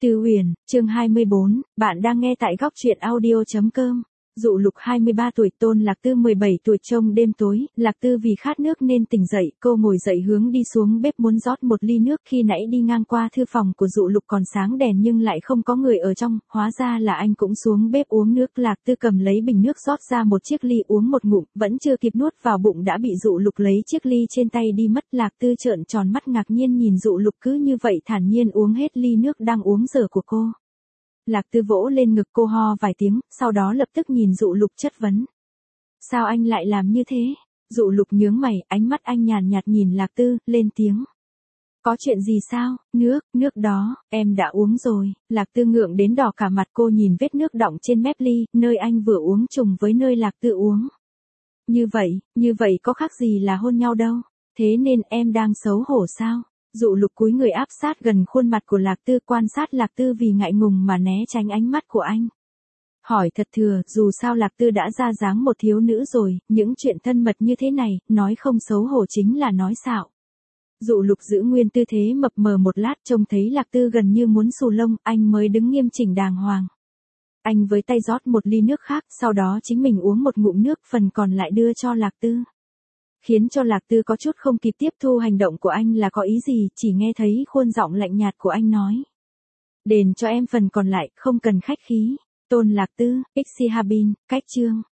Tư Huyền, chương 24, bạn đang nghe tại góc truyện audio.com. Dụ Lục 23 tuổi, Tôn Lạc Tư 17 tuổi. Trong đêm tối, Lạc Tư vì khát nước nên tỉnh dậy, cô ngồi dậy hướng đi xuống bếp muốn rót một ly nước. Khi nãy đi ngang qua thư phòng của Dụ Lục còn sáng đèn nhưng lại không có người ở trong, hóa ra là anh cũng xuống bếp uống nước. Lạc Tư cầm lấy bình nước rót ra một chiếc ly uống một ngụm, vẫn chưa kịp nuốt vào bụng đã bị Dụ Lục lấy chiếc ly trên tay đi mất. Lạc Tư trợn tròn mắt ngạc nhiên nhìn Dụ Lục cứ như vậy thản nhiên uống hết ly nước đang uống dở của cô. Lạc Tư vỗ lên ngực cô ho vài tiếng, sau đó lập tức nhìn Dụ Lục chất vấn. Sao anh lại làm như thế? Dụ Lục nhướng mày, ánh mắt anh nhàn nhạt nhìn Lạc Tư, lên tiếng. Có chuyện gì sao? Nước đó, em đã uống rồi. Lạc Tư ngượng đến đỏ cả mặt, cô nhìn vết nước đọng trên mép ly, nơi anh vừa uống trùng với nơi Lạc Tư uống. Như vậy có khác gì là hôn nhau đâu. Thế nên em đang xấu hổ sao? Dụ Lục cúi người áp sát gần khuôn mặt của Lạc Tư, quan sát Lạc Tư vì ngại ngùng mà né tránh ánh mắt của anh. Hỏi thật thừa, dù sao Lạc Tư đã ra dáng một thiếu nữ rồi, những chuyện thân mật như thế này, nói không xấu hổ chính là nói xạo. Dụ Lục giữ nguyên tư thế mập mờ một lát, trông thấy Lạc Tư gần như muốn xù lông, anh mới đứng nghiêm chỉnh đàng hoàng. Anh với tay rót một ly nước khác, sau đó chính mình uống một ngụm nước, phần còn lại đưa cho Lạc Tư. Khiến cho Lạc Tư có chút không kịp tiếp thu hành động của anh là có ý gì, chỉ nghe thấy khuôn giọng lạnh nhạt của anh nói. Đền cho em phần còn lại, không cần khách khí. Tôn Lạc Tư, Ixi Habin, cách chương.